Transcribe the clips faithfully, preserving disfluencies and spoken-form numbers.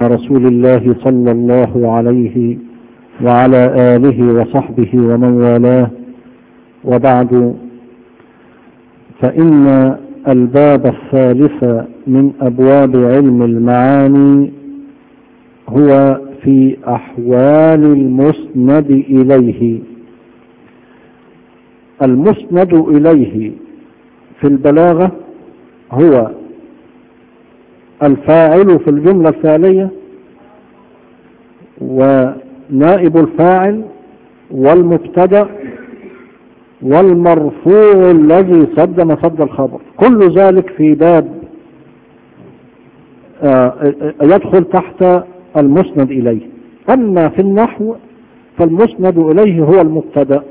رسول الله صلى الله عليه وعلى آله وصحبه ومن والاه، وبعد، فإن الباب الثالث من أبواب علم المعاني هو في أحوال المسند إليه. المسند إليه في البلاغة هو الفاعل في الجملة الفعلية ونائب الفاعل والمبتدأ والمرفوع الذي صد مصد الخبر، كل ذلك في باب يدخل تحت المسند إليه. أما في النحو فالمسند إليه هو المبتدأ.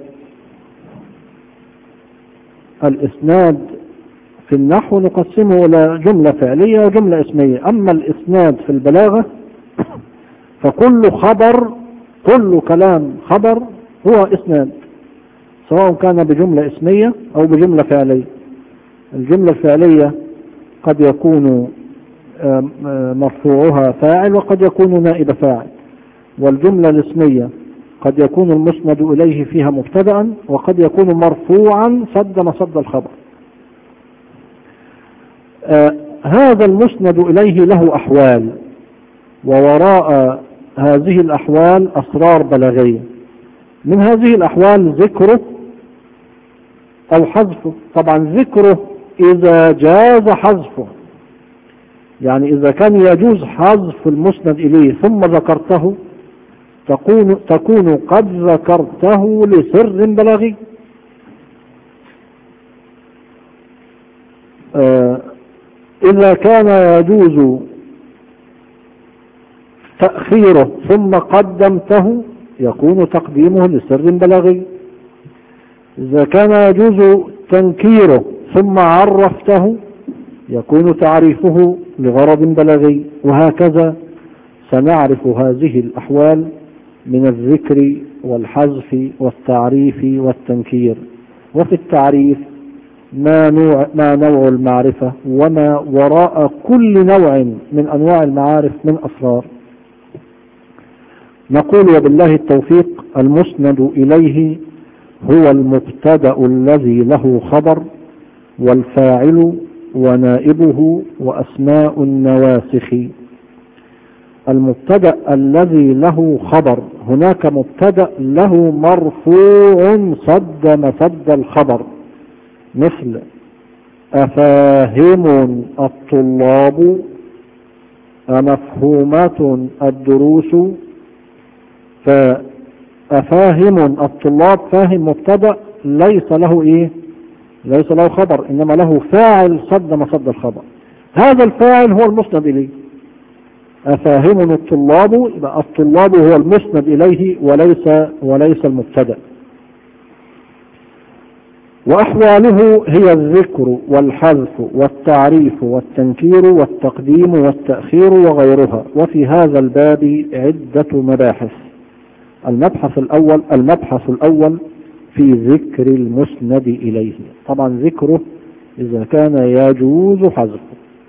الإسناد في النحو نقسمه إلى جملة فعلية وجملة اسمية. أما الإسناد في البلاغة فكل خبر، كل كلام خبر هو إسناد، سواء كان بجملة اسمية أو بجملة فعلية. الجملة الفعلية قد يكون مرفوعها فاعل وقد يكون نائب فاعل، والجملة الاسمية قد يكون المسند إليه فيها مبتدأ وقد يكون مرفوعا صد مصد الخبر. آه هذا المسند إليه له أحوال، ووراء هذه الأحوال أسرار بلاغية. من هذه الأحوال ذكره أو حذفه. طبعا ذكره إذا جاز حذفه، يعني إذا كان يجوز حذف المسند إليه ثم ذكرته تكون, تكون قد ذكرته لسر بلاغي. آه إذا كان يجوز تأخيره ثم قدمته يكون تقديمه لسر بلاغي. إذا كان يجوز تنكيره ثم عرفته يكون تعريفه لغرض بلاغي، وهكذا سنعرف هذه الأحوال من الذكر والحذف والتعريف والتنكير. وفي التعريف ما نوع, ما نوع المعرفة وما وراء كل نوع من أنواع المعارف من أسرار. نقول وبالله التوفيق: المسند إليه هو المبتدأ الذي له خبر والفاعل ونائبه وأسماء النواسخ. المبتدأ الذي له خبر، هناك مبتدأ له مرفوع صد مصد الخبر، مثل أفاهم الطلاب، أمفهومات الدروس. فأفاهم الطلاب، فاهم مبتدأ ليس له إيه؟ ليس له خبر، إنما له فاعل صد مصد الخبر. هذا الفاعل هو المسند إليه. أفاهم الطلاب، يبقى الطلاب هو المسند إليه وليس وليس المبتدأ. وأحواله هي الذكر والحذف والتعريف والتنكير والتقديم والتأخير وغيرها. وفي هذا الباب عدة مباحث. المبحث الأول المبحث الأول في ذكر المسند إليه. طبعا ذكره إذا كان يجوز حذفه.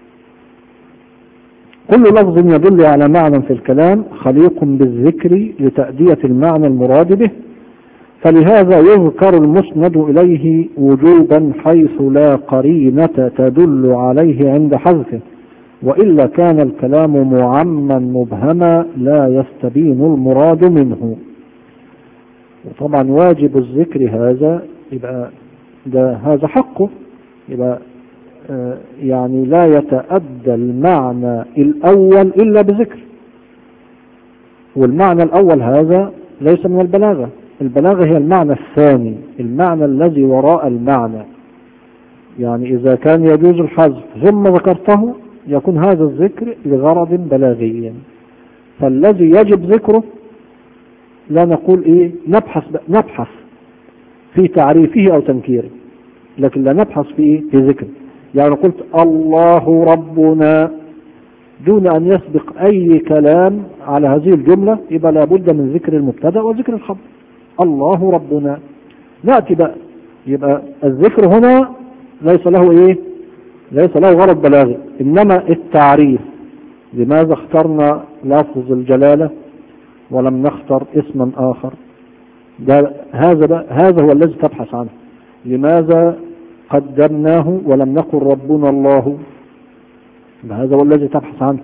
كل لفظ يدل على معنى في الكلام خليق بالذكر لتأدية المعنى المراد به، فلهذا يذكر المسند إليه وجوبا حيث لا قرينة تدل عليه عند حذفه، وإلا كان الكلام معما مبهما لا يستبين المراد منه. وطبعا واجب الذكر هذا يبقى ده هذا حقه، يبقى آه يعني لا يتأدى المعنى الأول إلا بذكر. والمعنى الأول هذا ليس من البلاغة. البلاغة هي المعنى الثاني، المعنى الذي وراء المعنى. يعني إذا كان يجوز الحذف ثم ذكرته يكون هذا الذكر لغرض بلاغي. فالذي يجب ذكره لا نقول إيه نبحث نبحث في تعريفه أو تنكيره، لكن لا نبحث في إيه في ذكره. يعني قلت الله ربنا دون أن يسبق أي كلام على هذه الجملة، يبقى لابد من ذكر المبتدأ وذكر الخبر. الله ربنا. نأتي بقى، يبقى الذكر هنا ليس له إيه ليس له غرض بلاغي، إنما التعريف لماذا اخترنا لفظ الجلالة ولم نختر اسما آخر؟ ده هذا هذا هو الذي تبحث عنه. لماذا قدمناه ولم نقل ربنا الله؟ هذا هو الذي تبحث عنه.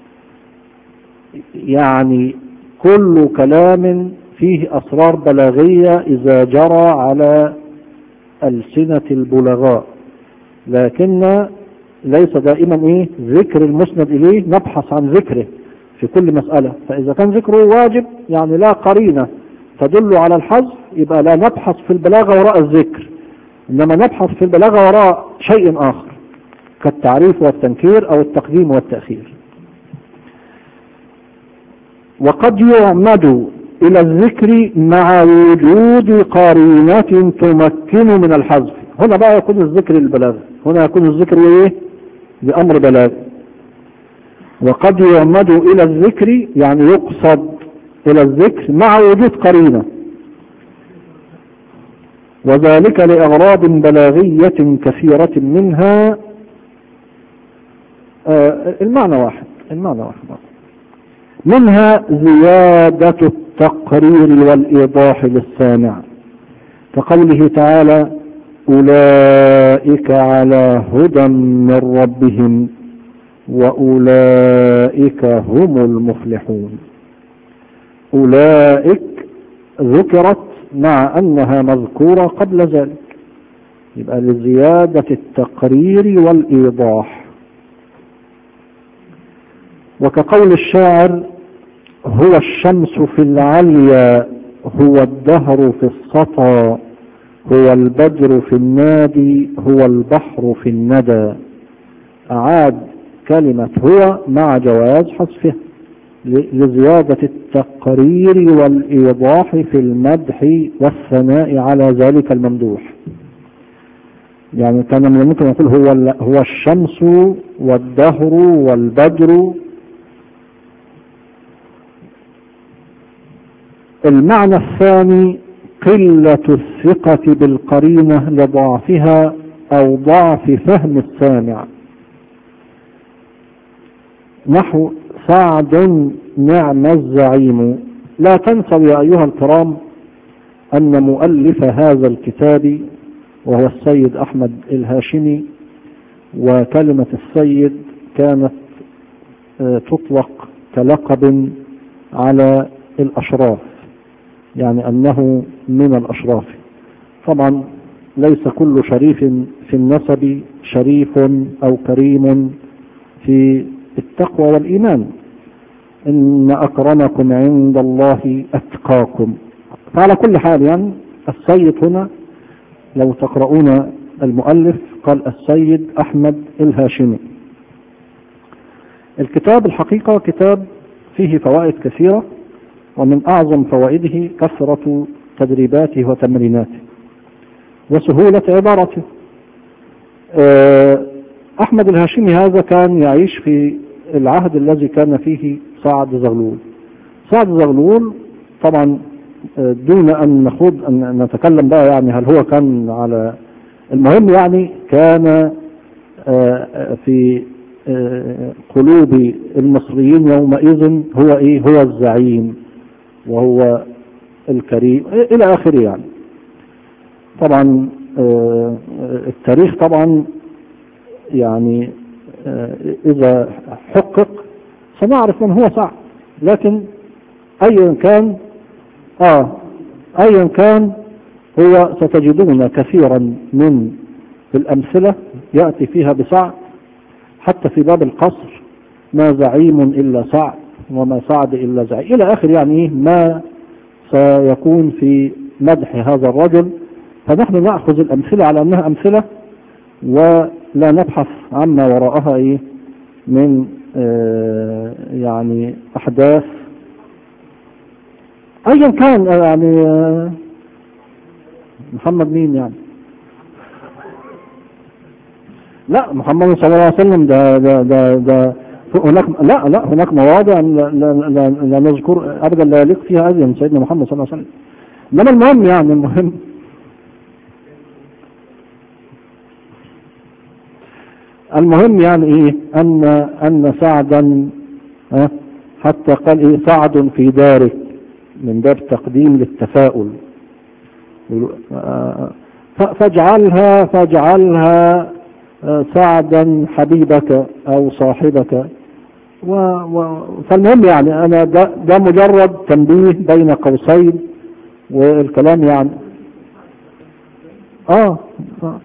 يعني كل كلام فيه أسرار بلاغية إذا جرى على ألسنة البلغاء، لكن ليس دائما إيه ذكر المسند إليه نبحث عن ذكره في كل مسألة. فإذا كان ذكره واجب يعني لا قرينة تدل على الحذف، يبقى لا نبحث في البلاغة وراء الذكر، إنما نبحث في البلاغة وراء شيء آخر كالتعريف والتنكير أو التقديم والتأخير. وقد يعمد إلى الذكر مع وجود قرينة تمكن من الحذف. هنا بقى يكون الذكر للبلاغة، هنا يكون الذكر إيه؟ بأمر بلاغ. وقد يعمد إلى الذكر يعني يقصد إلى الذكر مع وجود قرينة، وذلك لأغراض بلاغية كثيرة منها آه المعنى واحد المعنى واحد منها زيادة التقرير والإيضاح للسامع، كقوله تعالى: أولئك على هدى من ربهم وأولئك هم المفلحون. أولئك ذكرت مع أنها مذكورة قبل ذلك، يبقى لزيادة التقرير والإيضاح. وكقول الشاعر: هو الشمس في العليا هو الدهر في السطى هو البدر في النادي هو البحر في الندى. أعاد كلمة هو مع جواز حذفها لزيادة التقرير والإيضاح في المدح والثناء على ذلك الممدوح. يعني كان من الممكن يقول هو هو الشمس والدهر والبدر. المعنى الثاني قلة الثقة بالقرينة لضعفها أو ضعف فهم السامع، نحو سعد نعم الزعيم. لا تنسوا يا أيها الكرام أن مؤلف هذا الكتاب وهو السيد أحمد الهاشمي، وكلمة السيد كانت تطلق كلقب على الأشراف، يعني أنه من الأشراف. طبعا ليس كل شريف في النسب شريف أو كريم في التقوى والإيمان، إن أكرمكم عند الله أتقاكم. فعلى كل حال يعني السيد هنا لو تقرؤون المؤلف قال السيد أحمد الهاشمي. الكتاب الحقيقة كتاب فيه فوائد كثيرة، ومن أعظم فوائده كثرة تدريباته وتمريناته وسهولة عبارته. أحمد الهاشمي هذا كان يعيش في العهد الذي كان فيه سعد زغلول. سعد زغلول طبعا دون أن نخوض أن نتكلم بقى يعني هل هو كان على، المهم يعني كان في قلوب المصريين يومئذ هو إيه هو الزعيم وهو الكريم إلى آخره. يعني طبعا التاريخ طبعا يعني إذا حقق سنعرف من هو سعد، لكن أيا كان آه أيا كان هو ستجدون كثيرا من الأمثلة يأتي فيها بسعد، حتى في باب القصر ما زعيم إلا سعد وما سعد إلا زعيم إلى آخر، يعني ما سيكون في مدح هذا الرجل. فنحن نأخذ الأمثلة على أنها أمثلة ولا نبحث عما وراءها إيه من آه يعني أحداث أيا كان. يعني آه محمد مين يعني؟ لا محمد صلى الله عليه وسلم ده ده ده, ده هناك لا لا هناك مواضع لا, لا, لا, لا نذكر أبدا لا يليق فيها أذن سيدنا محمد صلى الله عليه وسلم. إنما المهم يعني المهم المهم يعني إيه أن أن سعدا ها حتى قال إيه سعد في دارك من باب تقديم للتفاؤل. فاجعلها فاجعلها سعدا حبيبك أو صاحبك. و و فالمهم يعني أنا ده, ده مجرد تنبيه بين قوسين، والكلام يعني آه, آه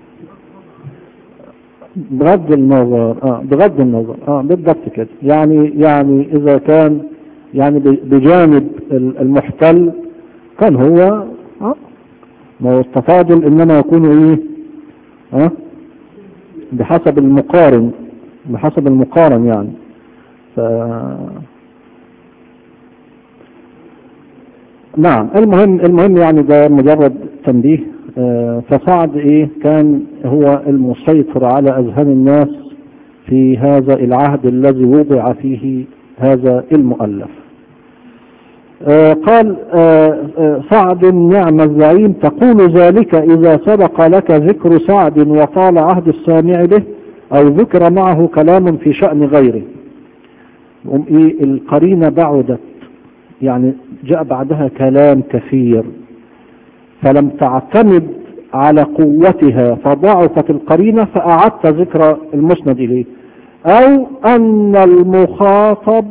بغض النظر آه بغض النظر آه بالضبط كده. يعني يعني إذا كان يعني بجانب المحتل كان هو آه ما هو التفاضل إنما يكون إيه آه بحسب المقارن بحسب المقارن يعني. ف... نعم المهم المهم يعني ده مجرد تنبيه. آه فسعد ايه كان هو المسيطر على اذهان الناس في هذا العهد الذي وضع فيه هذا المؤلف. آه قال آه آه سعد نعم الزعيم تقول ذلك اذا سبق لك ذكر سعد وطال عهد السامع به او ذكر معه كلام في شأن غيره. إيه القرينة بعدت يعني جاء بعدها كلام كثير فلم تعتمد على قوتها فضعفت القرينة فأعدت ذكر المسند إليه، أو أن المخاطب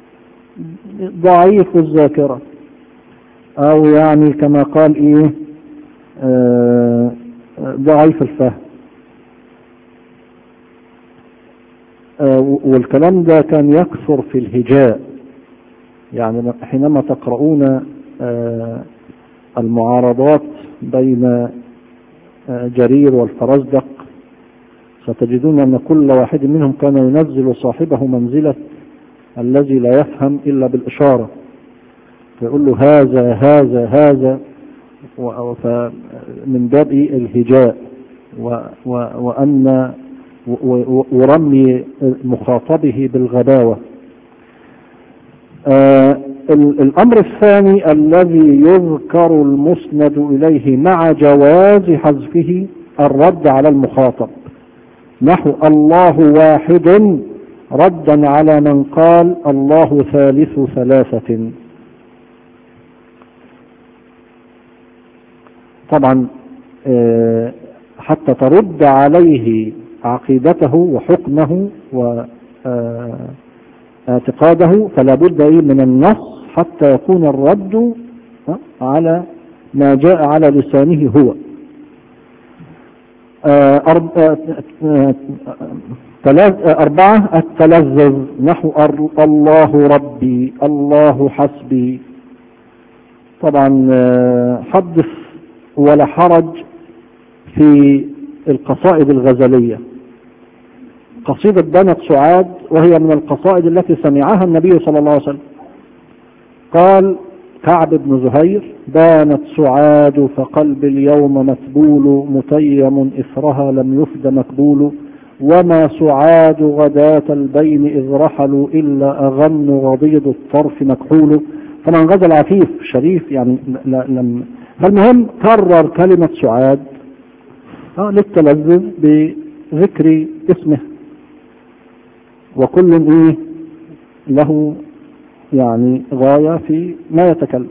ضعيف الذاكرة، أو يعني كما قال إيه آه ضعيف الفهم. آه والكلام ده كان يكثر في الهجاء. يعني حينما تقرؤون آه المعارضات بين آه جرير والفرزدق ستجدون أن كل واحد منهم كان ينزل صاحبه منزلة الذي لا يفهم إلا بالإشارة، فيقول له هذا هذا هذا من باب الهجاء وأن ورمي مخاطبه بالغباوة. آه الأمر الثاني الذي يذكر المسند إليه مع جواز حذفه الرد على المخاطب، نحو الله واحد ردا على من قال الله ثالث ثلاثة. طبعا آه حتى ترد عليه عقيدته وحكمه واعتقاده فلا بد من النص حتى يكون الرد على ما جاء على لسانه هو. أربعة التلذذ، نحو الله ربي الله حسبي. طبعا حدث ولا حرج في القصائد الغزلية. قصيدة بنت سعاد وهي من القصائد التي سمعها النبي صلى الله عليه وسلم. قال كعب بن زهير بانت سعاد فقلب اليوم متبول متيم إثرها لم يفد مكبول وما سعاد غداة البين إذ رحلوا إلا أغن غضيض الطرف مكحول. طبعا غزل عفيف شريف يعني لم. فالمهم كرر كلمة سعاد آه للتلذذ بذكر اسمه، وكل ايه له يعني غاية في ما يتكلم.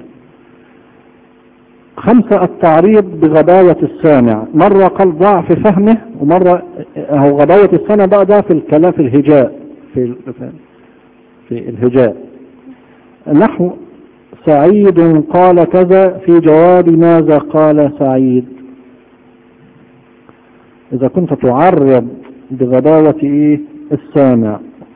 خمسة التعريض بغباوة السامع، مرة قال ضعف فهمه ومرة هو غباوة السامع بقى ده في الكلام في الهجاء في, في الهجاء. نحو سعيد قال كذا في جواب ماذا قال سعيد. إذا كنت تعرض بغباوة إيه السامع.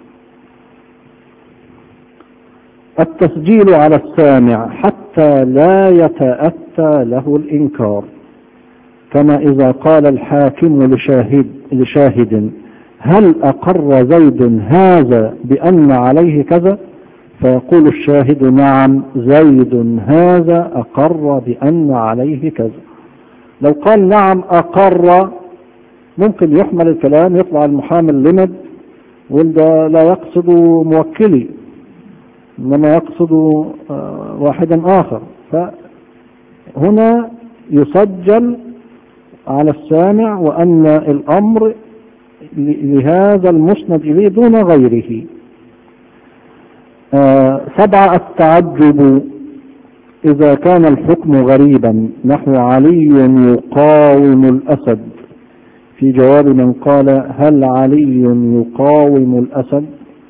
التسجيل على السامع حتى لا يتأتى له الإنكار، كما إذا قال الحاكم لشاهد, لشاهد هل أقر زيد هذا بأن عليه كذا، فيقول الشاهد نعم زيد هذا أقر بأن عليه كذا. لو قال نعم أقر ممكن يحمل الكلام يطلع المحامي اللمد وده لا يقصد موكلي إنما يقصد واحدا آخر. فهنا يسجل على السامع وأن الأمر لهذا المسند إليه دون غيره. آه سبعة التعجب إذا كان الحكم غريبا، نحو علي يقاوم الأسد، في جواب من قال هل علي يقاوم الأسد؟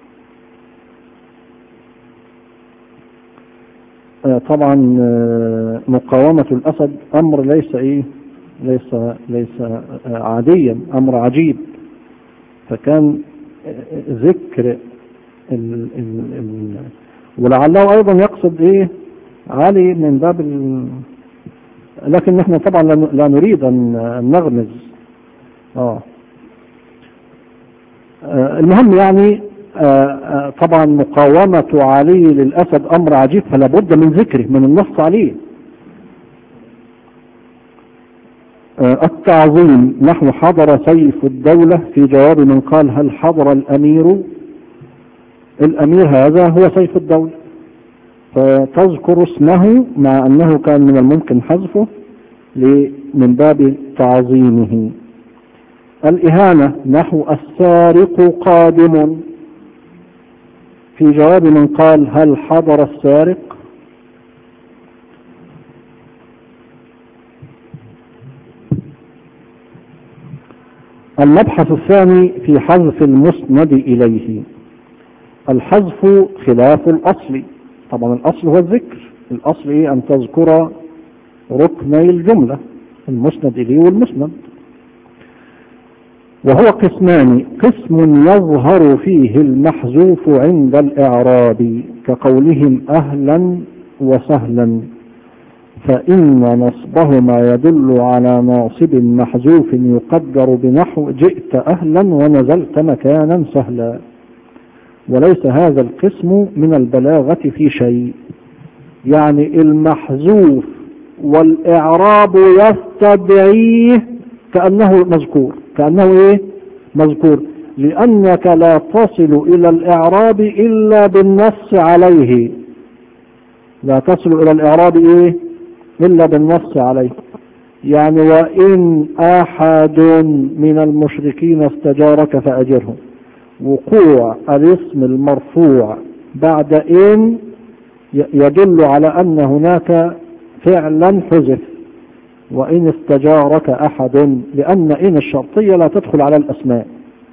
آه طبعا آه مقاومة الأسد أمر ليس إيه ليس ليس آه عاديا، أمر عجيب. فكان آه ذكر ال ال ال ولعله أيضا يقصد إيه علي من باب ال... لكن نحن طبعا لا نريد أن نغمز. آه. آه المهم يعني آه طبعا مقاومة علي للأسد أمر عجيب، فلا بد من ذكره، من النص عليه. آه التعظيم نحو حضر سيف الدولة، في جواب من قال هل حضر الأمير؟ الأمير هذا هو سيف الدولة، فتذكر اسمه مع أنه كان من الممكن حذفه من باب تعظيمه. الإهانة نحو السارق قادم، في جواب من قال هل حضر السارق؟ المبحث الثاني في حذف المسند إليه. الحذف خلاف الأصل، طبعا الأصل هو الذكر، الأصل إيه أن تذكر ركني الجملة، المسند إليه والمسند. وهو قسمان، قسم يظهر فيه المحذوف عند الإعراب كقولهم أهلا وسهلا، فإن نصبهما يدل على ناصب محذوف يقدر بنحو جئت أهلا ونزلت مكانا سهلا. وليس هذا القسم من البلاغة في شيء، يعني المحذوف والإعراب يستدعيه كأنه مذكور، كأنه إيه مذكور، لأنك لا تصل إلى الإعراب إلا بالنص عليه، لا تصل إلى الإعراب إيه إلا بالنص عليه. يعني وإن أحد من المشركين استجارك فأجره، وقوع الاسم المرفوع بعد إن يدل على أن هناك فعلا حذف، وإن استجارك أحد، لأن إن الشرطية لا تدخل على الأسماء،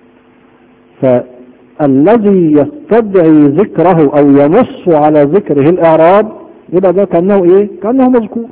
فالذي يستدعي ذكره أو ينص على ذكره الإعراب يبقى ده كأنه إيه كأنه مذكور.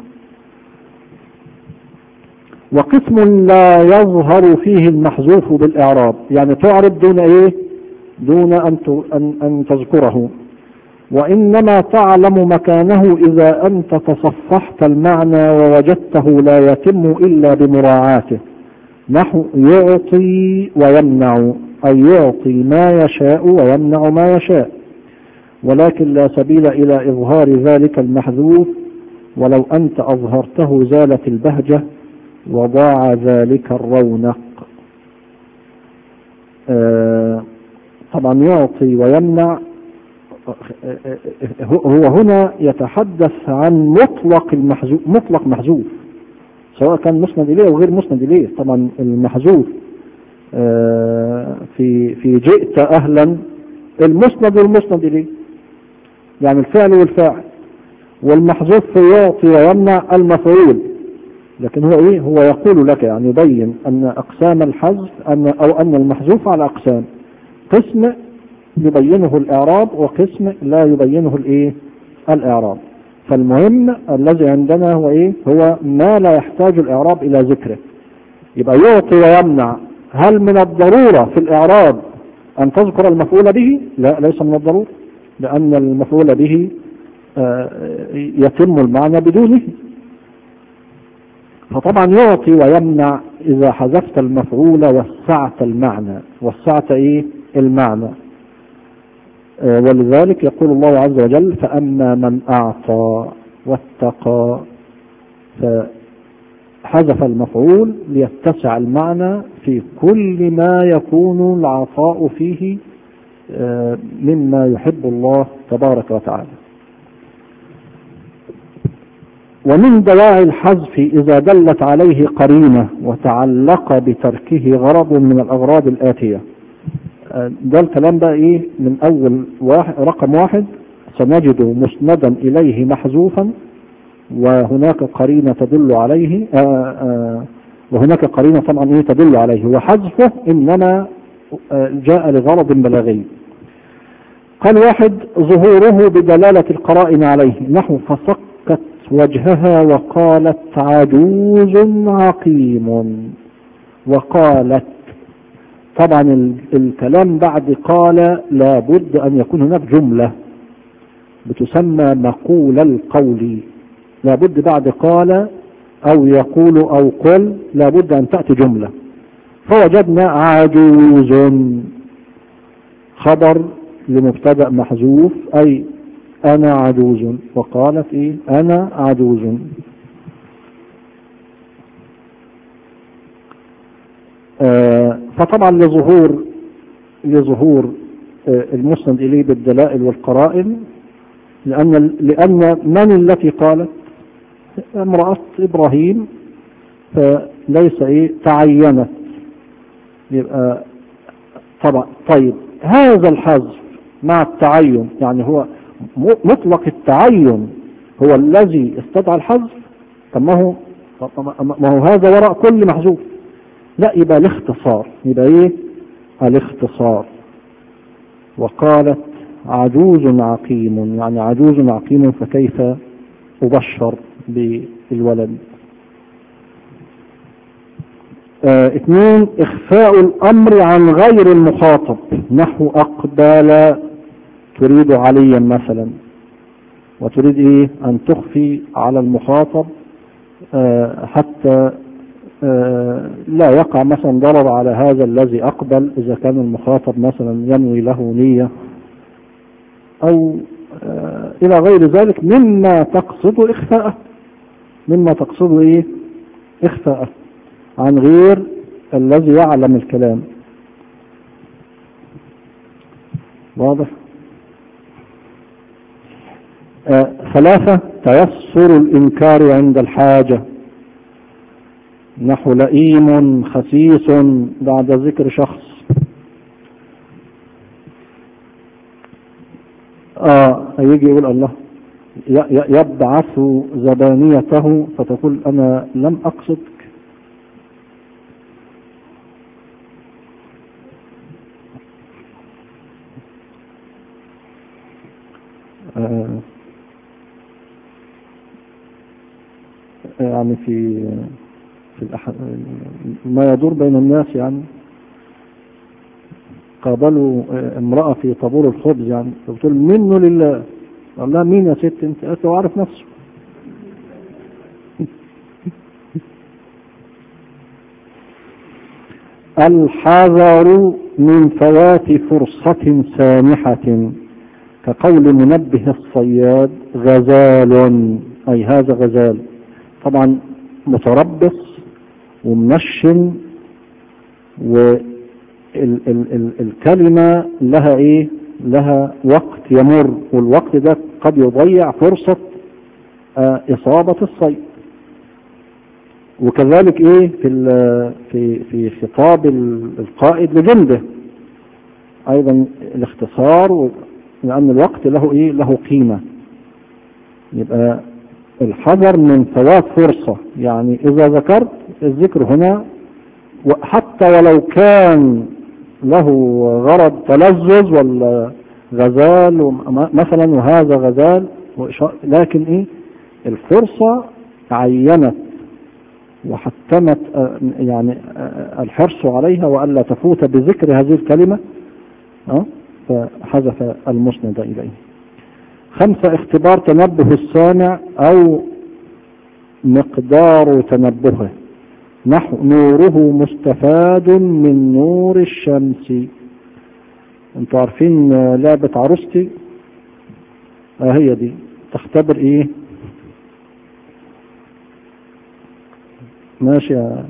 وقسم لا يظهر فيه المحذوف بالإعراب، يعني تعرب دون إيه دون أن أن تذكره، وإنما تعلم مكانه إذا أنت تصفحت المعنى ووجدته لا يتم إلا بمراعاته، نحو يعطي ويمنع، أي يعطي ما يشاء ويمنع ما يشاء، ولكن لا سبيل إلى إظهار ذلك المحذوف، ولو أنت أظهرته زالت البهجة وضاع ذلك الرونق. آه طبعا يعطي ويمنع هو هنا يتحدث عن مطلق المحذوف، مطلق محذوف سواء كان مسند إليه أو غير مسند إليه. طبعا المحذوف آه في في جئت أهلا المسند والمسند إليه، يعني الفعل والفاعل، والمحذوف في يعطي ويمنع المفعول. لكن هو ايه هو يقول لك، يعني يبين ان اقسام الحذف ان او ان المحذوف على اقسام، قسم يبينه الاعراب وقسم لا يبينه الايه الاعراب. فالمهم الذي عندنا هو ايه هو ما لا يحتاج الاعراب الى ذكره. يبقى يعطي ويمنع، هل من الضرورة في الاعراب ان تذكر المفعول به؟ لا، ليس من الضرورة، لان المفعول به يتم المعنى بدونه. فطبعا يعطي ويمنع إذا حذفت المفعول وسعت المعنى، وسعت إيه المعنى. آه ولذلك يقول الله عز وجل فأما من أعطى واتقى، فحذف المفعول ليتسع المعنى في كل ما يكون العطاء فيه آه مما يحب الله تبارك وتعالى. ومن دواعي الحذف إذا دلت عليه قرينة وتعلق بتركه غرض من الأغراض الآتية. ده الكلام بقى إيه من أول واحد رقم واحد سنجد مسندا إليه محذوفا وهناك قرينة تدل عليه آآ آآ وهناك قرينة طبعا إيه تدل عليه، وحذفه إنما جاء لغرض بلاغي. قال واحد ظهوره بدلالة القرائن عليه، نحو فصكت وجهها وقالت عجوز عقيم. وقالت طبعا الكلام بعد قال لابد أن يكون هناك جملة بتسمى مقول القول، لابد بعد قال أو يقول أو قل لابد أن تأتي جملة. فوجدنا عجوز خبر لمبتدأ محذوف أي أنا عجوز، وقالت إيه أنا عجوز. آه فطبعا لظهور لظهور آه المسند إليه بالدلائل والقرائن، لأن لأن من التي قالت؟ امرأة إبراهيم، فليس إيه تعينت، يبقى طبعا. طيب هذا الحذف مع التعين، يعني هو مطلق التعين هو الذي استدعى الحذف؟ طب ما هو ما هو هذا وراء كل محذوف، لا يبقى الاختصار، يبقى ايه الاختصار. وقالت عجوز عقيم، يعني عجوز عقيم فكيف أبشر بالولد. اه اثنين اخفاء الامر عن غير المخاطب، نحو اقبل تريد عليا مثلا، وتريد ايه ان تخفي على المخاطب اه حتى اه لا يقع مثلا ضرر على هذا الذي اقبل، اذا كان المخاطب مثلا ينوي له نية او اه الى غير ذلك مما تقصد اخفاءه، مما تقصد ايه اخفاءه عن غير الذي يعلم الكلام. واضح؟ آه ثلاثة تيسر الإنكار عند الحاجة، نحو لئيم خسيس بعد ذكر شخص. آه يجي يقول الله يبعث زبانيته فتقول أنا لم أقصد. آه يعني في في الأح... ما يدور بين الناس، يعني قابلوا امرأة في طابور الخبز، يعني بتقول منه لله، قال لها مين يا ست انت؟ قالت له عارف نفسه. الحذر من فوات فرصة سانحة، كقول منبه الصياد غزال، أي هذا غزال، طبعا متربص ومنشن، والكلمة لها ايه لها وقت يمر، والوقت ده قد يضيع فرصة آه إصابة الصيد. وكذلك ايه في في في خطاب القائد لجنده ايضا الاختصار، لأن الوقت له إيه له قيمة. يبقى الحذر من فوات فرصة، يعني إذا ذكرت الذكر هنا حتى ولو كان له غرض تلذذ ولا غزال مثلا، وهذا غزال، لكن إيه الفرصة عينت وحتمت يعني الحرص عليها وألا تفوت بذكر هذه الكلمة، أه؟ فحذف المسند إليه. خمسة اختبار تنبه السامع أو مقدار تنبهه، نحو نوره مستفاد من نور الشمس. انتوا عارفين لعبة عروستي؟ اه هي دي تختبر ايه؟ ماشي اه,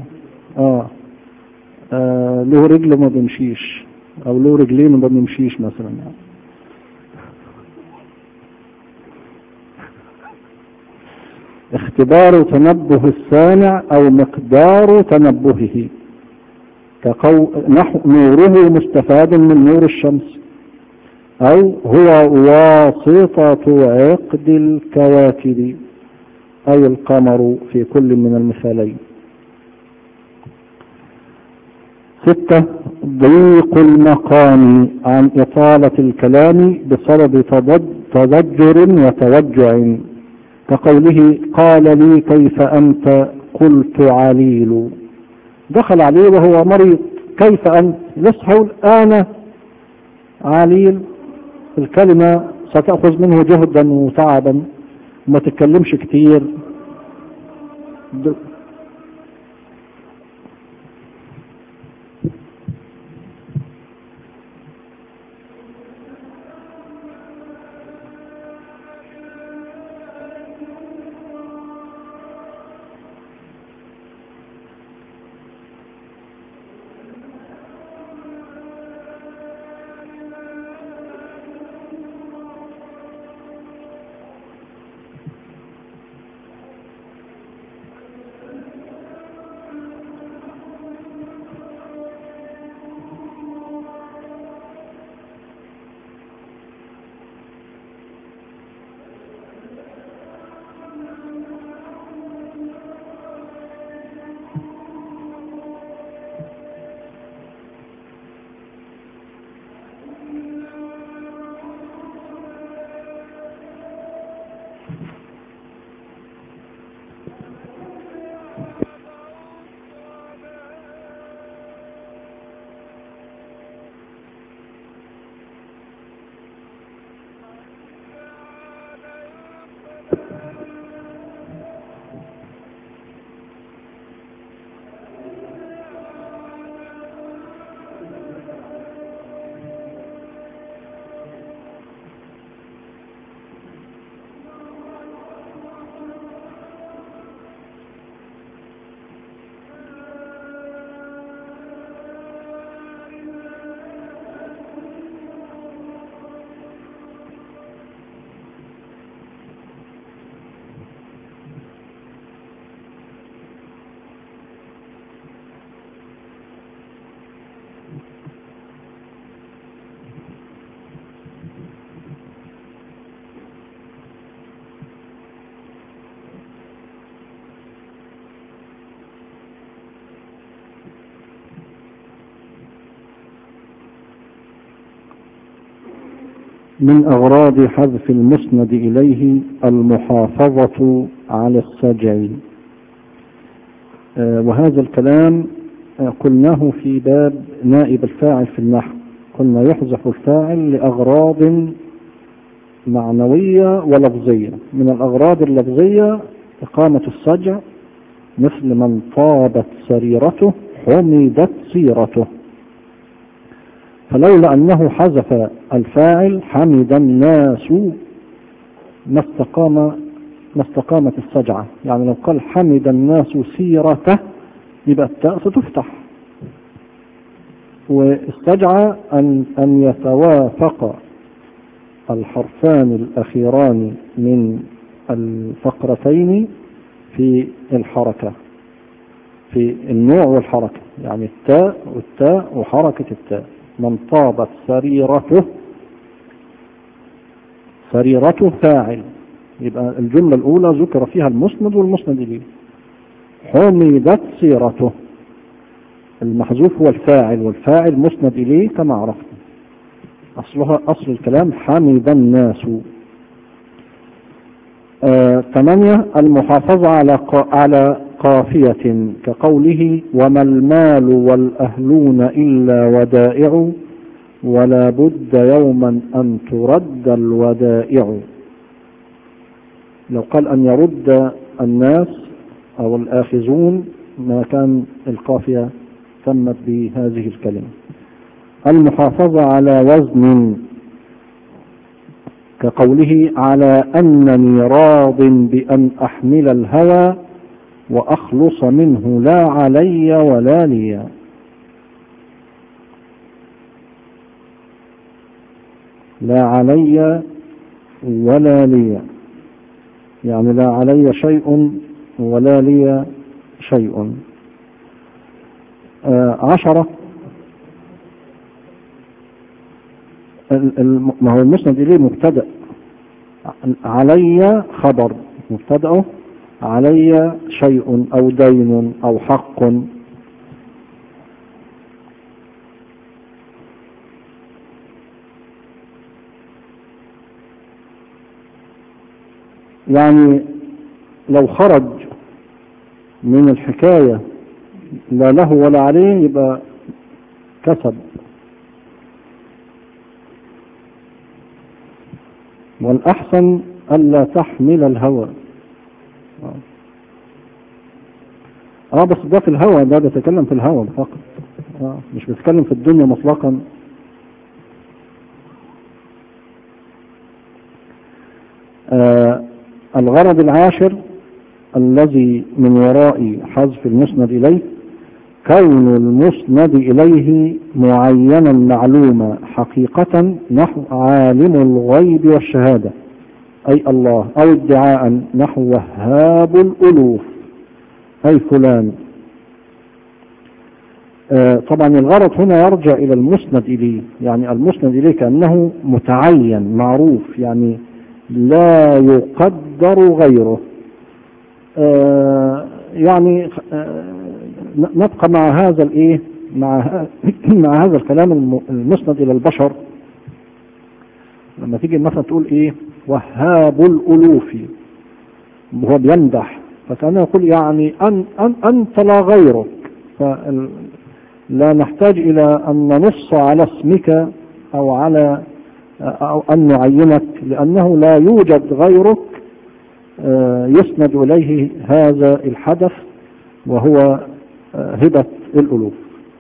آه. له رجل ما بيمشيش او له رجلين ما بيمشيش مثلا، يعني اختبار تنبه السامع او مقدار تنبهه، كقول نحو نوره مستفاد من نور الشمس. أو هو واسطة عقد الكواكب أي القمر في كل من المثالين. ستة ضيق المقام عن إطالة الكلام بسبب تضجر وتوجع، كقوله قال لي كيف أنت قلت عليل. دخل عليه وهو مريض، كيف أنت؟ يصحو الآن عليل، الكلمة ستأخذ منه جهدا وتعبا وما تتكلمش كتير. من أغراض حذف المسند إليه المحافظة على السجع. آه وهذا الكلام آه قلناه في باب نائب الفاعل في النحو، قلنا يحذف الفاعل لأغراض معنوية ولفظية. من الأغراض اللفظية إقامة السجع، مثل من طابت سريرته حمدت سيرته، فلولا أنه حذف الفاعل حمد الناس ما استقام ما استقامت السجعة. يعني لو قال حمد الناس سيرته يبقى التاء ستفتح. والسجعة أن أن يتوافق الحرفان الأخيران من الفقرتين في الحركة، في النوع والحركة، يعني التاء والتاء وحركة التاء. من طابت سريرته، سريرته فاعل، يبقى الجملة الأولى ذكر فيها المسند والمسند إليه. حمدت سيرته، المحذوف هو الفاعل والفاعل مسند إليه كما عرفنا. أصلها أصل الكلام حمد الناس. آه ثمانية المحافظة على على قافية، كقوله وما المال والأهلون إلا ودائع ولا بد يوما أن ترد الودائع. لو قال أن يرد الناس أو الآخذون ما كان القافية تمت بهذه الكلمة. المحافظة على وزن، كقوله على أنني راض بأن أحمل الهوى وأخلص منه لا علي ولا لي. لا علي ولا لي، يعني لا علي شيء ولا لي شيء. آه عشرة ما هو المسند إليه مبتدأ، علي خبر، مبتدأه علي شيء أو دين أو حق. يعني لو خرج من الحكاية لا له ولا عليه يبقى كسب. والأحسن ألا تحمل الهوى. اه بس ده في الهوى، ده بيتكلم في الهوى فقط، آه مش بيتكلم في الدنيا مطلقا. آه الغرض العاشر الذي من وراء حذف المسند إليه كون المسند إليه معينا معلوما حقيقة نحو عالم الغيب والشهادة أي الله، أو ادعاء نحو وهاب الألوف أي فلان. آه طبعا الغرض هنا يرجع إلى المسند إليه، يعني المسند إليه كأنه متعين معروف، يعني لا يقدر غيره. آه يعني آه نبقى مع هذا الايه مع مع هذا الكلام المسند الى البشر. لما تيجي مثلا تقول ايه وهاب الالوف، وهو بيمدح، فكان يقول يعني أن أن انت لا غيرك، فلا نحتاج الى ان ننص على اسمك او على او ان نعينك، لانه لا يوجد غيرك يسند اليه هذا الحدث وهو هبة الألوف.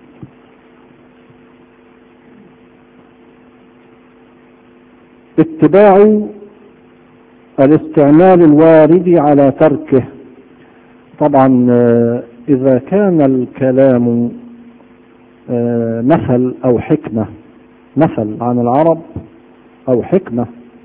اتباع الاستعمال الوارد على تركه. طبعا إذا كان الكلام مثل أو حكمة، مثل عن العرب أو حكمة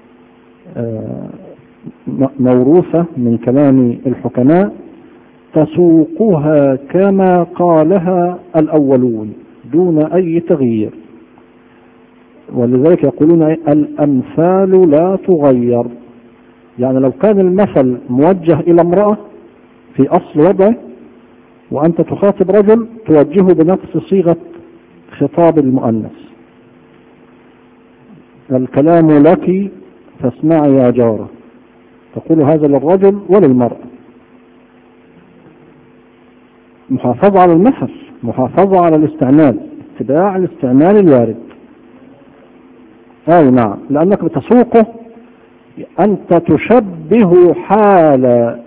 موروثة من كلام الحكماء تسوقها كما قالها الأولون دون أي تغيير، ولذلك يقولون الأمثال لا تغير. يعني لو كان المثل موجه إلى امرأة في أصل وضعه وأنت تخاطب رجل توجهه بنفس صيغة خطاب المؤنث، الكلام لك فاسمعي يا جارة، تقول هذا للرجل وللمرأة. محافظة على المثل، محافظة على الاستعمال، اتباع الاستعمال الوارد. اي نعم، لانك بتسوقه، انت تشبه حال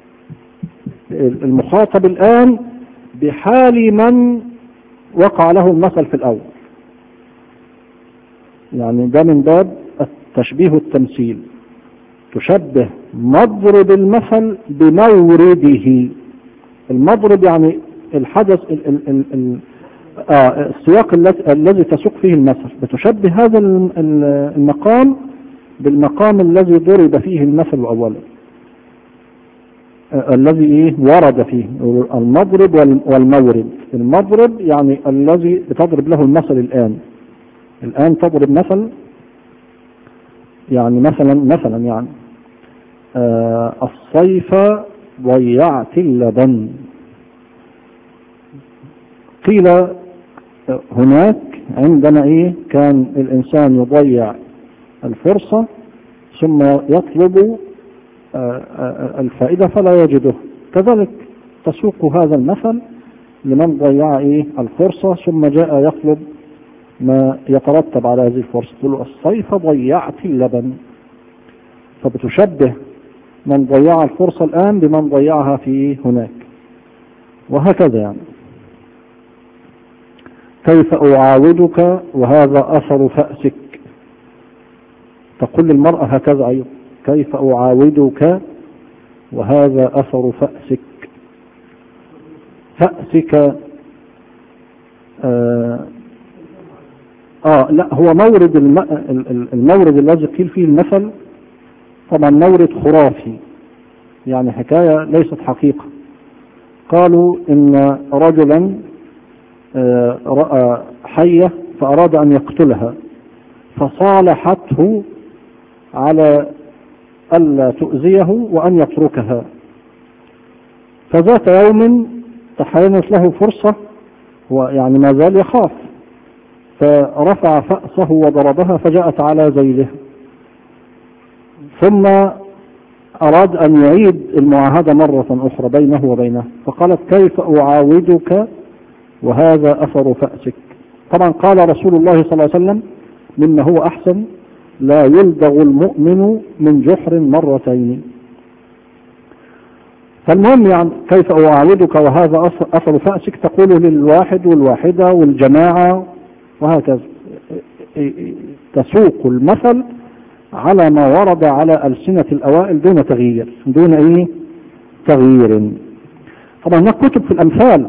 المخاطب الان بحال من وقع له المثل في الاول. يعني ده من باب التشبيه والتمثيل، تشبه مضرب المثل بمورده. المضرب يعني الحدث ال ال ال ال آه السياق الذي تسوق فيه المثل، بتشبه هذا المقام بالمقام الذي ضرب فيه المثل أولا، آه الذي إيه ورد فيه المضرب والمورد. المضرب يعني الذي بتضرب له المثل الآن، الآن تضرب مثل، يعني مثلا مثلا يعني آه الصيف ضيعت اللبن. قيل هناك عندما ايه كان الانسان يضيع الفرصة ثم يطلب الفائدة فلا يجده، كذلك تسوق هذا المثل لمن ضيع ايه الفرصة ثم جاء يطلب ما يترتب على هذه الفرصة، تقول الصيف ضيعت اللبن، فبتشبه من ضيع الفرصة الآن بمن ضيعها في هناك، وهكذا. يعني كيف أعاودك وهذا أثر فأسك، تقول للمرأة هكذا أيضا، كيف أعاودك وهذا أثر فأسك. فأسك آه, آه لا هو مورد الم... المورد الذي قيل فيه المثل طبعا مورد خرافي، يعني حكاية ليست حقيقة. قالوا إن رجلا رأى حية فأراد أن يقتلها، فصالحته على ألا تؤذيه وأن يتركها. فذات يوم تحينت له فرصة ويعني ما زال يخاف، فرفع فأسه وضربها فجاءت على ذيله، ثم أراد أن يعيد المعاهدة مرة أخرى بينه وبينه، فقالت كيف أعاودك وهذا أثر فأسك. طبعا قال رسول الله صلى الله عليه وسلم مما هو أحسن: لا يلدغ المؤمن من جحر مرتين. فالمهم يعني كيف أعاودك وهذا أثر فأسك تقول للواحد والواحدة والجماعة وهكذا، تسوق المثل على ما ورد على ألسنة الأوائل دون تغيير دون أي تغيير. طبعا هناك كتب في الأمثال.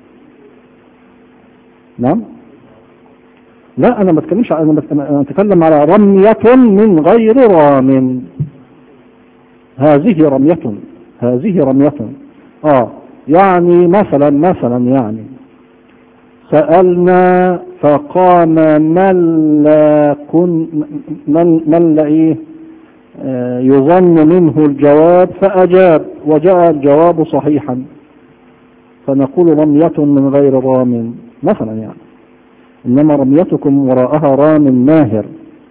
نعم، لا أنا ما بتكلمش، أنا أتكلم على رمية من غير رام. هذه رمية، هذه رمية آه يعني مثلا مثلا يعني سألنا فقام من لا كن من, من لا إيه آه يظن منه الجواب فأجاب وجاء الجواب صحيحا، فنقول رمية من غير رام مثلا يعني، إنما رميتكم وراءها رام ماهر.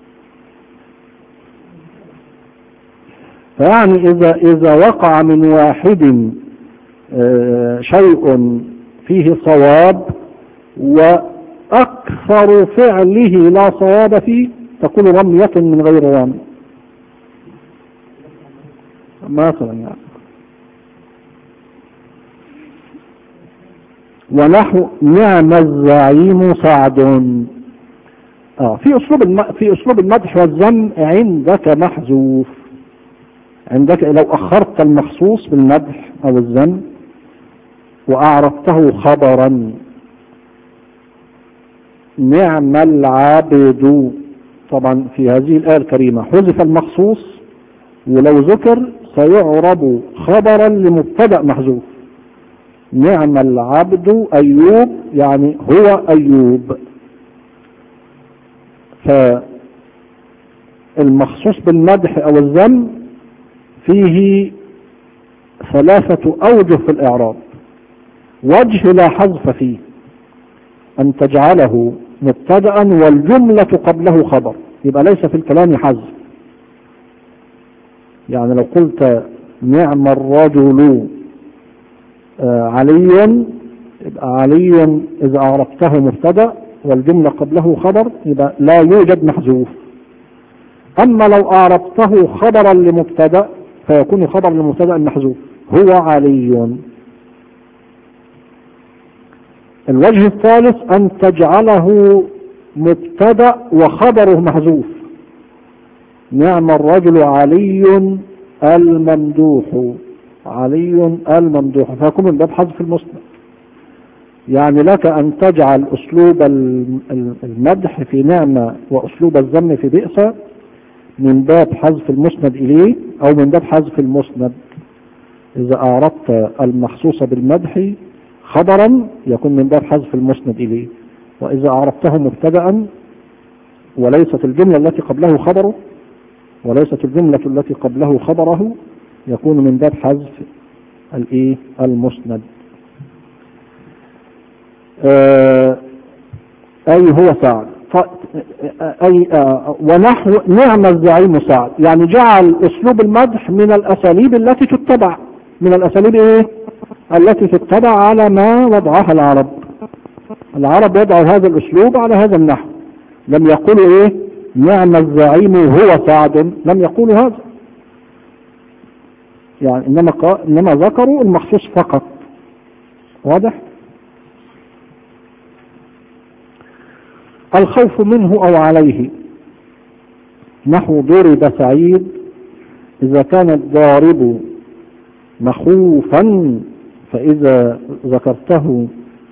فيعني إذا إذا وقع من واحد آه شيء فيه صواب وأكثر فعله لا صواب فيه تكون رمية من غير رام مثلا يعني. ونحو نعم الزعيم سعد. آه في أسلوب الم... في أسلوب المدح والذم عندك محذوف. عندك لو أخرت المخصوص بالمدح أو الذم وأعرفته خبرا: نعم العابد. طبعا في هذه الآية الكريمة حذف المخصوص، ولو ذكر سيعرب خبرا لمبتدأ محذوف. نعم العبد أيوب يعني هو أيوب. فالمخصوص بالمدح أو الذم فيه ثلاثة أوجه في الإعراب. وجه لا حذف فيه: أن تجعله مبتدأ والجملة قبله خبر، يبقى ليس في الكلام حذف. يعني لو قلت نعم الرجل علي، يبقى علي إذا أعرفته مبتدأ والجملة قبله خبر يبقى لا يوجد محذوف. أما لو أعرفته خبرا لمبتدأ فيكون خبر لمبتدأ محذوف: هو علي. الوجه الثالث أن تجعله مبتدأ وخبره محذوف: نعم الرجل علي الممدوح، علي الممدوح، فيكون من باب حذف المسند. يعني لك أن تجعل أسلوب المدح في نعمة وأسلوب الذم في بئس من باب حذف المسند إليه أو من باب حذف المسند. إذا أعرضت المخصوص بالمدح خبرا يكون من باب حذف المسند إليه، وإذا أعرضته مبتدأ وليست الجملة التي قبله خبره وليست الجملة التي قبله خبره يكون من باب حذف الايه المسند. آه أي هو سعد. أي آه ونحو نعم الزعيم سعد، يعني جعل أسلوب المدح من الأساليب التي تتبع، من الأساليب إيه التي تتبع على ما وضعها العرب. العرب وضعوا هذا الأسلوب على هذا النحو، لم يقولوا إيه نعم الزعيم هو سعد، لم يقولوا هذا يعني، إنما, إنما ذكروا المخصوص فقط. واضح؟ الخوف منه أو عليه، نحو ضرب سعيد. إذا كان الضارب مخوفا فإذا ذكرته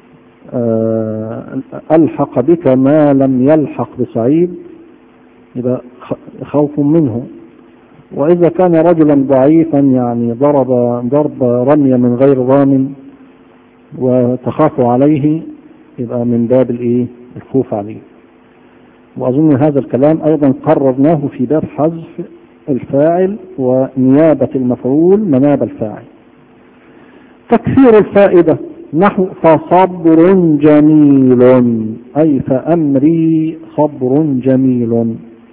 ألحق بك ما لم يلحق بسعيد، يبقى خوف منه. وإذا كان رجلا ضعيفا يعني ضرب ضرب رمية من غير رام وتخاف عليه، يبقى من باب الايه الخوف عليه. وأظن هذا الكلام أيضا قررناه في باب حذف الفاعل ونيابة المفعول مناب الفاعل. تكثير الفائدة نحو فصبر جميل، أي فأمري صبر جميل.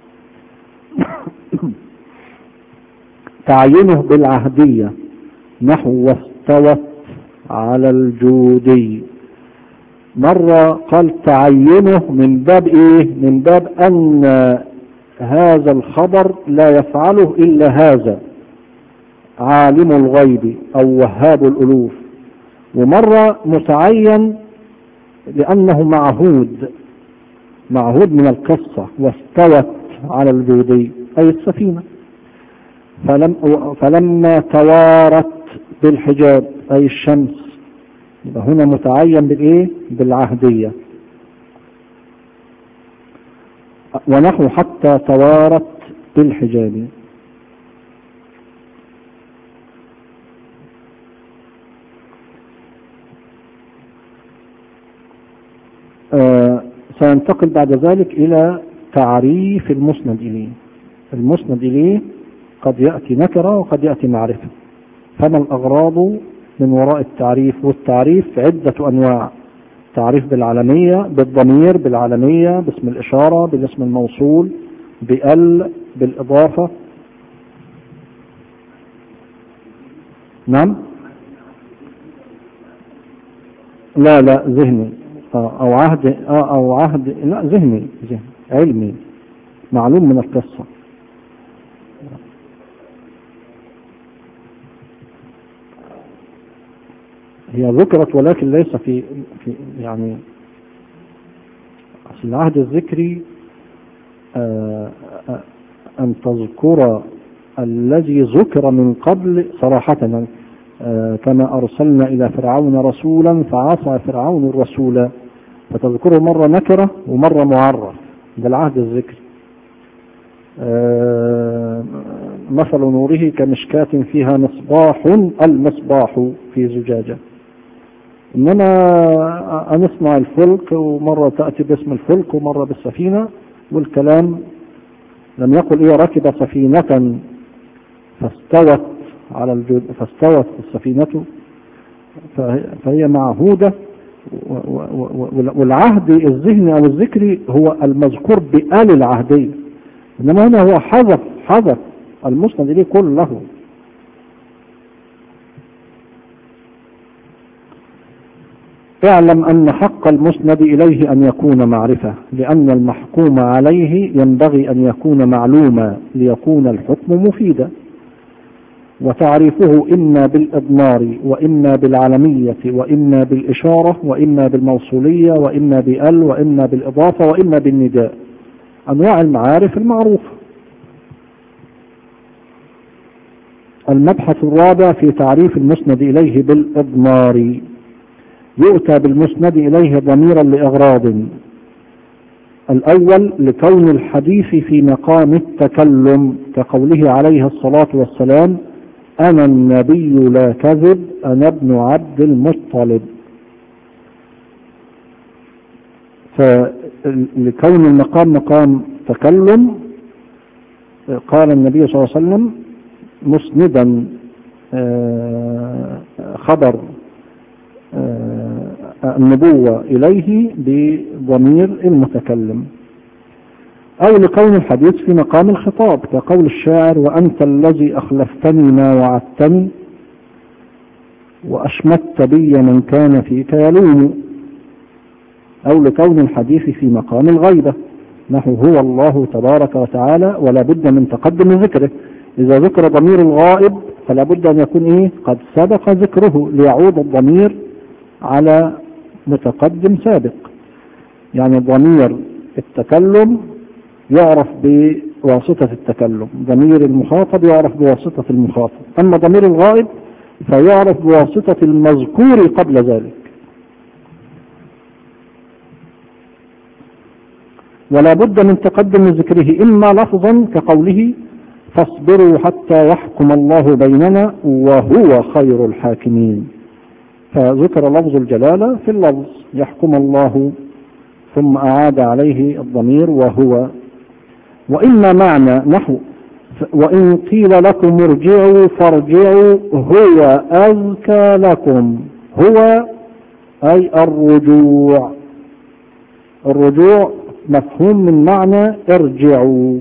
تعينه بالعهدية نحو واستوت على الجودي. مرة قال تعينه من باب ايه؟ من باب ان هذا الخبر لا يفعله الا هذا عالم الغيب او وهاب الالوف. ومرة متعين لانه معهود معهود من القصة واستوت على الجودي اي السفينة. فلم فلما توارت بالحجاب اي الشمس، يبقى هنا متعين بالايه؟ بالعهدية. ونحو حتى توارت بالحجاب. آه سينتقل بعد ذلك الى تعريف المسند اليه. المسند اليه قد يأتي نكرة وقد يأتي معرفة. فما الأغراض من وراء التعريف؟ والتعريف عدة أنواع: تعريف بالعلمية، بالضمير، بالعلمية، باسم الإشارة، بالاسم الموصول، بال، بالإضافة. نعم، لا لا ذهني أو عهد أو عهد لا ذهني ذهني علمي معلوم من القصة. هي ذكرت ولكن ليس في, في يعني في العهد الذكري آآ آآ أن تذكر الذي ذكر من قبل صراحة، كما أرسلنا إلى فرعون رسولا فعصى فرعون الرسول، فتذكره مرة نكرة ومرة معرف. ده العهد الذكري. مثل نوره كمشكاة فيها مصباح، المصباح في زجاجة. إنما نصنع الفلك ومرة تأتي باسم الفلك ومرة بالسفينة، والكلام لم يقل إيه ركب سفينة فاستوت على الجود فاستوت السفينة، فهي معهودة. والعهد الذهني أو الذكري هو المذكور بآل العهدية، إنما هنا هو حذف حذف المسند إليه كله. اعلم أن حق المسند إليه أن يكون معرفة، لأن المحكوم عليه ينبغي أن يكون معلوما ليكون الحكم مفيدا. وتعريفه إما بالإضمار وإما بالعلمية وإما بالإشارة وإما بالموصولية وإما بأل وإما بالإضافة وإما بالنداء، أنواع المعارف المعروفة. المبحث الرابع في تعريف المسند إليه بالإضمار. يؤتى بالمسند إليه ضميرا لأغراض: الأول لكون الحديث في مقام التكلم، كقوله عليه الصلاة والسلام: أنا النبي لا كذب، أنا ابن عبد المطلب. فلكون المقام مقام تكلم قال النبي صلى الله عليه وسلم مسندا خبر النبوة إليه بضمير المتكلم. أو لكون الحديث في مقام الخطاب، كقول الشاعر: وأنت الذي أخلفتني ما وعدتني وأشمت بي من كان فيك يلوم. أو لكون الحديث في مقام الغيبة، نحو هو الله تبارك وتعالى ولا بد من تقدم ذكره. إذا ذكر ضمير الغائب فلا بد أن يكون إيه؟ قد سبق ذكره، ليعود الضمير على متقدم سابق. يعني ضمير التكلم يعرف بواسطة التكلم، ضمير المخاطب يعرف بواسطة المخاطب، أما ضمير الغائب فيعرف بواسطة المذكور قبل ذلك. ولا بد من تقدم ذكره إما لفظا كقوله: فاصبروا حتى يحكم الله بيننا وهو خير الحاكمين، فذكر لفظ الجلالة في اللفظ يحكم الله، ثم أعاد عليه الضمير وهو. وإما معنى نحو وإن قيل لكم ارجعوا فارجعوا هو أزكى لكم، هو أي الرجوع، الرجوع مفهوم من معنى ارجعوا.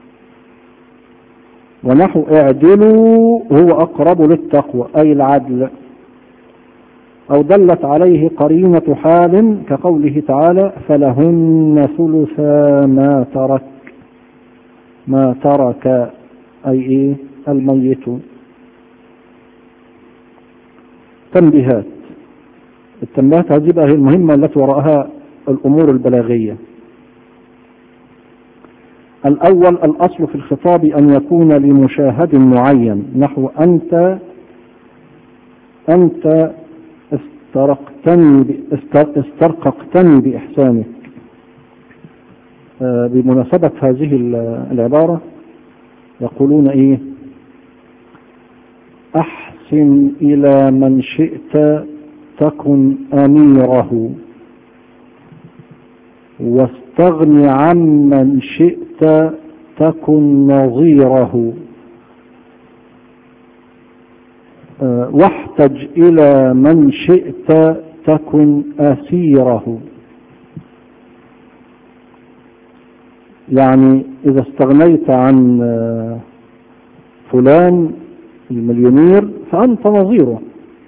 ونحو اعدلوا هو أقرب للتقوى أي العدل، أو دلت عليه قرينة حال كقوله تعالى فلهن ثلثا ما ترك، ما ترك أي إيه الميت. تنبيهات. التنبيهات هذه بقى هي المهمة التي وراءها الأمور البلاغية. الأول الأصل في الخطاب أن يكون لمشاهد معين، نحو أنت أنت استرقتني استرققتني بإحسانك. بمناسبة هذه العبارة يقولون إيه أحسن إلى من شئت تكن أميره، واستغن عن من شئت تكن نظيره، واحتج إلى من شئت تكن أسيره. يعني إذا استغنيت عن فلان المليونير فأنت نظيره.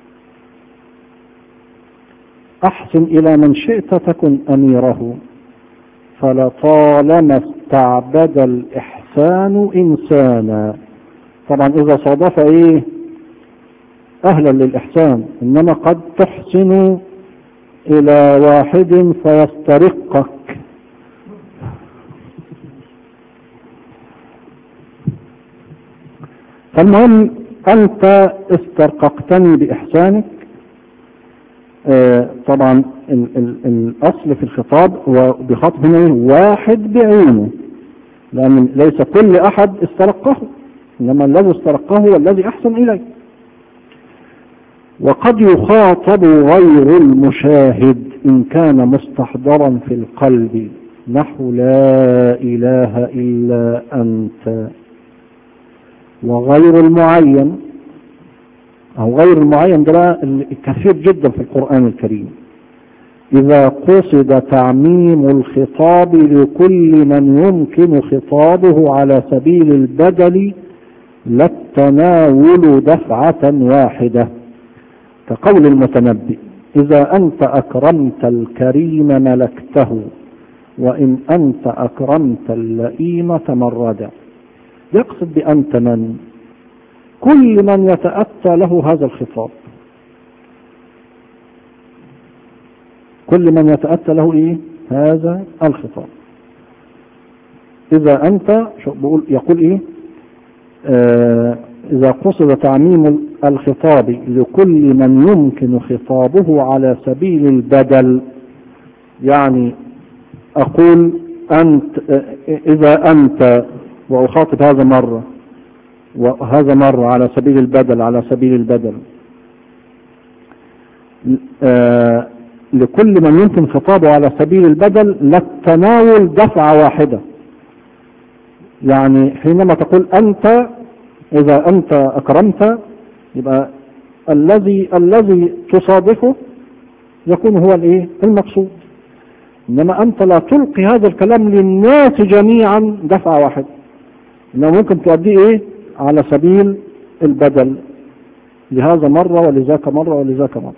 أحسن إلى من شئت تكن أميره، فلطالما استعبد الإحسان إنسانا. طبعا إذا صادف إيه أهلا للإحسان، إنما قد تحسن إلى واحد فيسترقك. فالمهم أنت استرققتني بإحسانك. آه طبعا ال ال الأصل في الخطاب وبخاطب هنا واحد بعينه، لأن ليس كل أحد استرقه، إنما الذي استرقه هو الذي أحسن إليه. وقد يخاطب غير المشاهد إن كان مستحضرا في القلب، نحو لا إله إلا أنت. وغير المعين أو غير المعين ده كثير جدا في القرآن الكريم. إذا قصد تعميم الخطاب لكل من يمكن خطابه على سبيل البدل لا التناول دفعة واحدة، كقول المتنبي إذا أنت أكرمت الكريم ملكته، وإن أنت أكرمت اللئيم تمردا. يقصد بأنت من؟ كل من يتأتى له هذا الخطاب، كل من يتأتى له إيه هذا الخطاب. إذا أنت يقول إيه آه إذا قصد تعميم الخطاب لكل من يمكن خطابه على سبيل البدل، يعني أقول أنت إذا أنت وأخاطب هذا مرة وهذا مرة على سبيل البدل على سبيل البدل آه لكل من يمكن خطابه على سبيل البدل لا التناول دفعة واحدة. يعني حينما تقول أنت إذا أنت أكرمت يبقى الذي الذي تصادفه يكون هو الإيه المقصود، إنما أنت لا تلقي هذا الكلام للناس جميعا دفعة واحدة، إنما ممكن تؤديه إيه على سبيل البدل، لهذا مرة ولذاك مرة ولذاك مرة.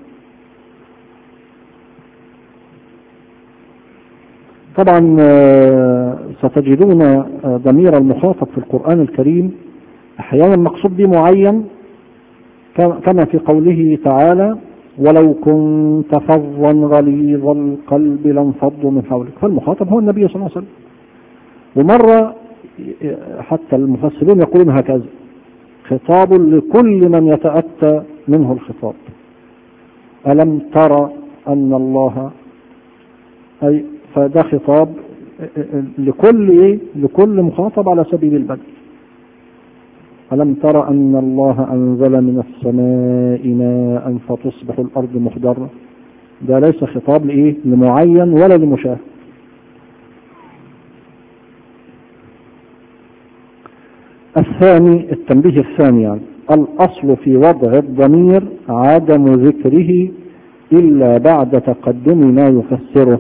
طبعا ستجدون ضمير المخاطب في القرآن الكريم أحيانا مقصود به معين، كما في قوله تعالى ولو كنت فظا غليظ القلب لانفضوا من حولك، فالمخاطب هو النبي صلى الله عليه وسلم. ومرة حتى المفسرون يقولون هكذا خطاب لكل من يتأتى منه الخطاب. ألم ترى أن الله، أي فده خطاب لكل إيه لكل مخاطب على سبيل البدل. ألم ترى أن الله أنزل من السماء ماء فتصبح الأرض مخضرة، ده ليس خطاب لإيه لمعين ولا لمشاهد، الثاني التنبيه الثاني يعني الأصل في وضع الضمير عدم ذكره إلا بعد تقدم ما يفسره.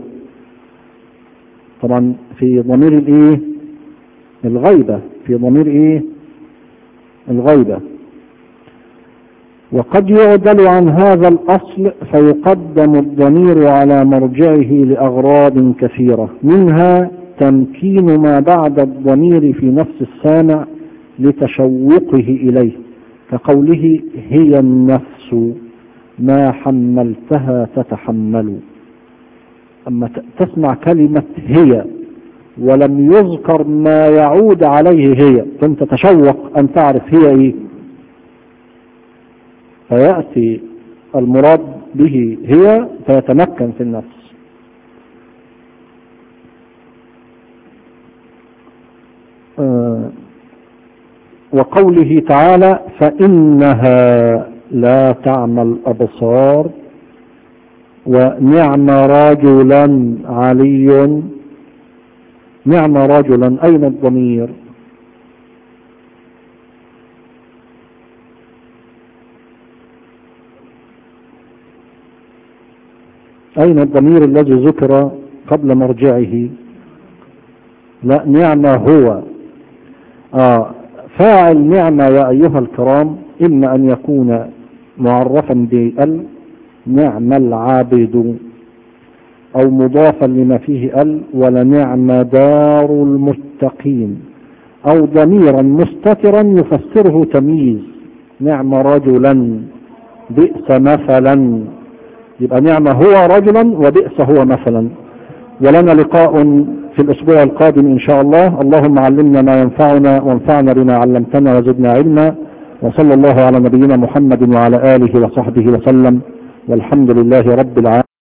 طبعا في ضمير الايه الغيبة، في ضمير ايه الغيبة. وقد يعدل عن هذا الأصل فيقدم الضمير على مرجعه لأغراض كثيرة، منها تمكين ما بعد الضمير في نفس السامع لتشوقه إليه، كقوله هي النفس ما حملتها تتحمل. أما تسمع كلمة هي ولم يذكر ما يعود عليه هي، كنت تتشوق أن تعرف هي إيه، فيأتي المراد به هي فيتمكن في النفس. آه وقوله تعالى فإنها لا تعمى الأبصار ونعم رجلا علي. نعم رجلا، أين الضمير؟ أين الضمير الذي ذكر قبل مرجعه؟ لا، نعم هو. آه فاعل نعمة يا أيها الكرام إما أن يكون معرفا بال نعم العابد، أو مضافا لما فيه ال ولنعم دار المتقين، أو ضميرا مستترا يفسره تمييز نعم رجلا بئس مثلا. يبقى نعم هو رجلا وبئس هو مثلا. ولنا لقاء في الأسبوع القادم إن شاء الله. اللهم علمنا ما ينفعنا وانفعنا بما علمتنا وزدنا علما، وصلى الله على نبينا محمد وعلى آله وصحبه وسلم، والحمد لله رب العالمين.